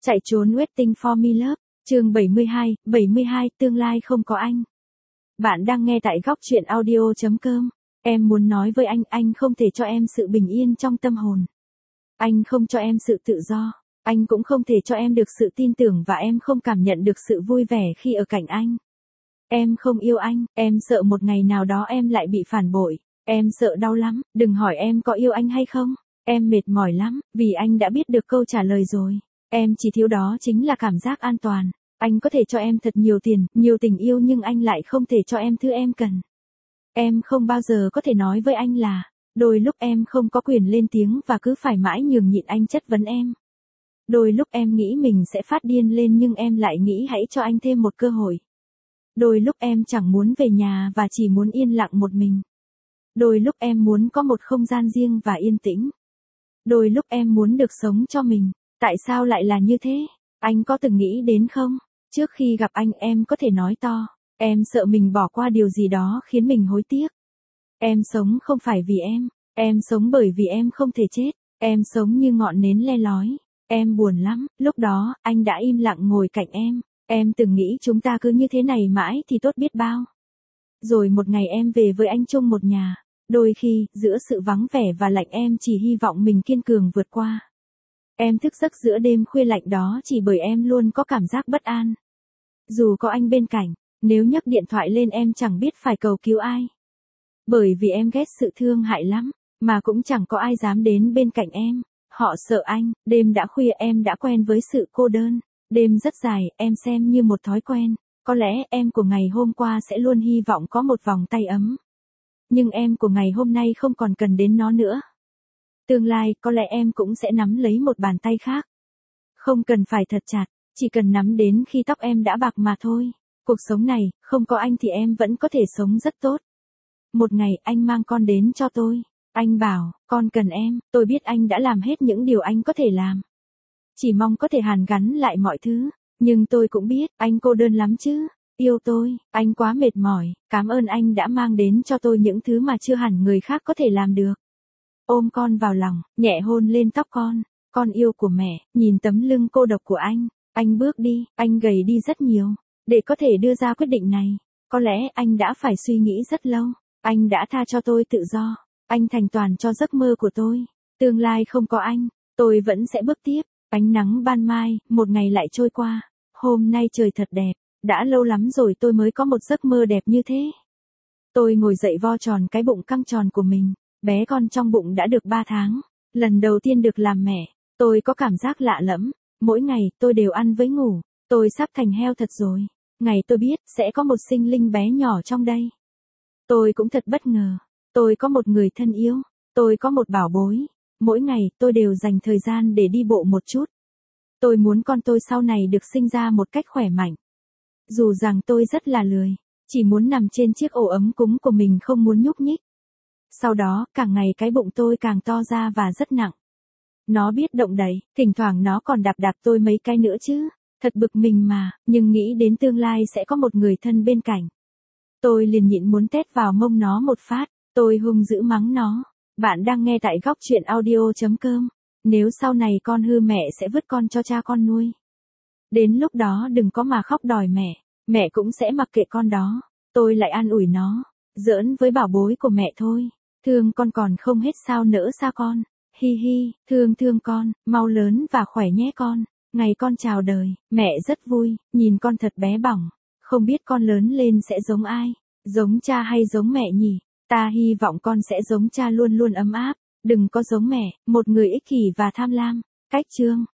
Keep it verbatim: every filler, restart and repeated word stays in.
Chạy trốn Waiting for Me Love, chương bảy mươi hai, bảy mươi hai tương lai không có anh. Bạn đang nghe tại góc truyện audio chấm com. Em muốn nói với anh, anh không thể cho em sự bình yên trong tâm hồn. Anh không cho em sự tự do. Anh cũng không thể cho em được sự tin tưởng và em không cảm nhận được sự vui vẻ khi ở cạnh anh. Em không yêu anh, em sợ một ngày nào đó em lại bị phản bội. Em sợ đau lắm, đừng hỏi em có yêu anh hay không. Em mệt mỏi lắm, vì anh đã biết được câu trả lời rồi. Em chỉ thiếu đó chính là cảm giác an toàn. Anh có thể cho em thật nhiều tiền, nhiều tình yêu nhưng anh lại không thể cho em thứ em cần. Em không bao giờ có thể nói với anh là, đôi lúc em không có quyền lên tiếng và cứ phải mãi nhường nhịn anh chất vấn em. Đôi lúc em nghĩ mình sẽ phát điên lên nhưng em lại nghĩ hãy cho anh thêm một cơ hội. Đôi lúc em chẳng muốn về nhà và chỉ muốn yên lặng một mình. Đôi lúc em muốn có một không gian riêng và yên tĩnh. Đôi lúc em muốn được sống cho mình. Tại sao lại là như thế? Anh có từng nghĩ đến không? Trước khi gặp anh em có thể nói to. Em sợ mình bỏ qua điều gì đó khiến mình hối tiếc. Em sống không phải vì em. Em sống bởi vì em không thể chết. Em sống như ngọn nến le lói. Em buồn lắm. Lúc đó, anh đã im lặng ngồi cạnh em. Em từng nghĩ chúng ta cứ như thế này mãi thì tốt biết bao. Rồi một ngày em về với anh chung một nhà. Đôi khi, giữa sự vắng vẻ và lạnh em chỉ hy vọng mình kiên cường vượt qua. Em thức giấc giữa đêm khuya lạnh đó chỉ bởi em luôn có cảm giác bất an. Dù có anh bên cạnh, nếu nhấc điện thoại lên em chẳng biết phải cầu cứu ai. Bởi vì em ghét sự thương hại lắm, mà cũng chẳng có ai dám đến bên cạnh em. Họ sợ anh, đêm đã khuya em đã quen với sự cô đơn. Đêm rất dài, em xem như một thói quen. Có lẽ em của ngày hôm qua sẽ luôn hy vọng có một vòng tay ấm. Nhưng em của ngày hôm nay không còn cần đến nó nữa. Tương lai, có lẽ em cũng sẽ nắm lấy một bàn tay khác. Không cần phải thật chặt, chỉ cần nắm đến khi tóc em đã bạc mà thôi. Cuộc sống này, không có anh thì em vẫn có thể sống rất tốt. Một ngày, anh mang con đến cho tôi. Anh bảo, con cần em, tôi biết anh đã làm hết những điều anh có thể làm. Chỉ mong có thể hàn gắn lại mọi thứ. Nhưng tôi cũng biết, anh cô đơn lắm chứ. Yêu tôi, anh quá mệt mỏi, cảm ơn anh đã mang đến cho tôi những thứ mà chưa hẳn người khác có thể làm được. Ôm con vào lòng, nhẹ hôn lên tóc con. Con yêu của mẹ, nhìn tấm lưng cô độc của anh. Anh bước đi, anh gầy đi rất nhiều. Để có thể đưa ra quyết định này, có lẽ anh đã phải suy nghĩ rất lâu. Anh đã tha cho tôi tự do. Anh thành toàn cho giấc mơ của tôi. Tương lai không có anh, tôi vẫn sẽ bước tiếp. Ánh nắng ban mai, một ngày lại trôi qua. Hôm nay trời thật đẹp. Đã lâu lắm rồi tôi mới có một giấc mơ đẹp như thế. Tôi ngồi dậy vo tròn cái bụng căng tròn của mình. Bé con trong bụng đã được ba tháng. Lần đầu tiên được làm mẹ. Tôi có cảm giác lạ lẫm. Mỗi ngày tôi đều ăn với ngủ. Tôi sắp thành heo thật rồi. Ngày tôi biết sẽ có một sinh linh bé nhỏ trong đây. Tôi cũng thật bất ngờ. Tôi có một người thân yêu. Tôi có một bảo bối. Mỗi ngày tôi đều dành thời gian để đi bộ một chút. Tôi muốn con tôi sau này được sinh ra một cách khỏe mạnh. Dù rằng tôi rất là lười. Chỉ muốn nằm trên chiếc ổ ấm cúng của mình không muốn nhúc nhích. Sau đó, càng ngày cái bụng tôi càng to ra và rất nặng. Nó biết động đậy, thỉnh thoảng nó còn đạp đạp tôi mấy cái nữa chứ. Thật bực mình mà, nhưng nghĩ đến tương lai sẽ có một người thân bên cạnh. Tôi liền nhịn muốn tét vào mông nó một phát, tôi hung dữ mắng nó. Bạn đang nghe tại góc truyện audio chấm com. Nếu sau này con hư mẹ sẽ vứt con cho cha con nuôi. Đến lúc đó đừng có mà khóc đòi mẹ, mẹ cũng sẽ mặc kệ con đó. Tôi lại an ủi nó, giỡn với bảo bối của mẹ thôi. Thương con còn không hết sao nỡ xa con. Hi hi, thương thương con, mau lớn và khỏe nhé con. Ngày con chào đời, mẹ rất vui, nhìn con thật bé bỏng. Không biết con lớn lên sẽ giống ai? Giống cha hay giống mẹ nhỉ? Ta hy vọng con sẽ giống cha luôn luôn ấm áp. Đừng có giống mẹ, một người ích kỷ và tham lam. Cách chương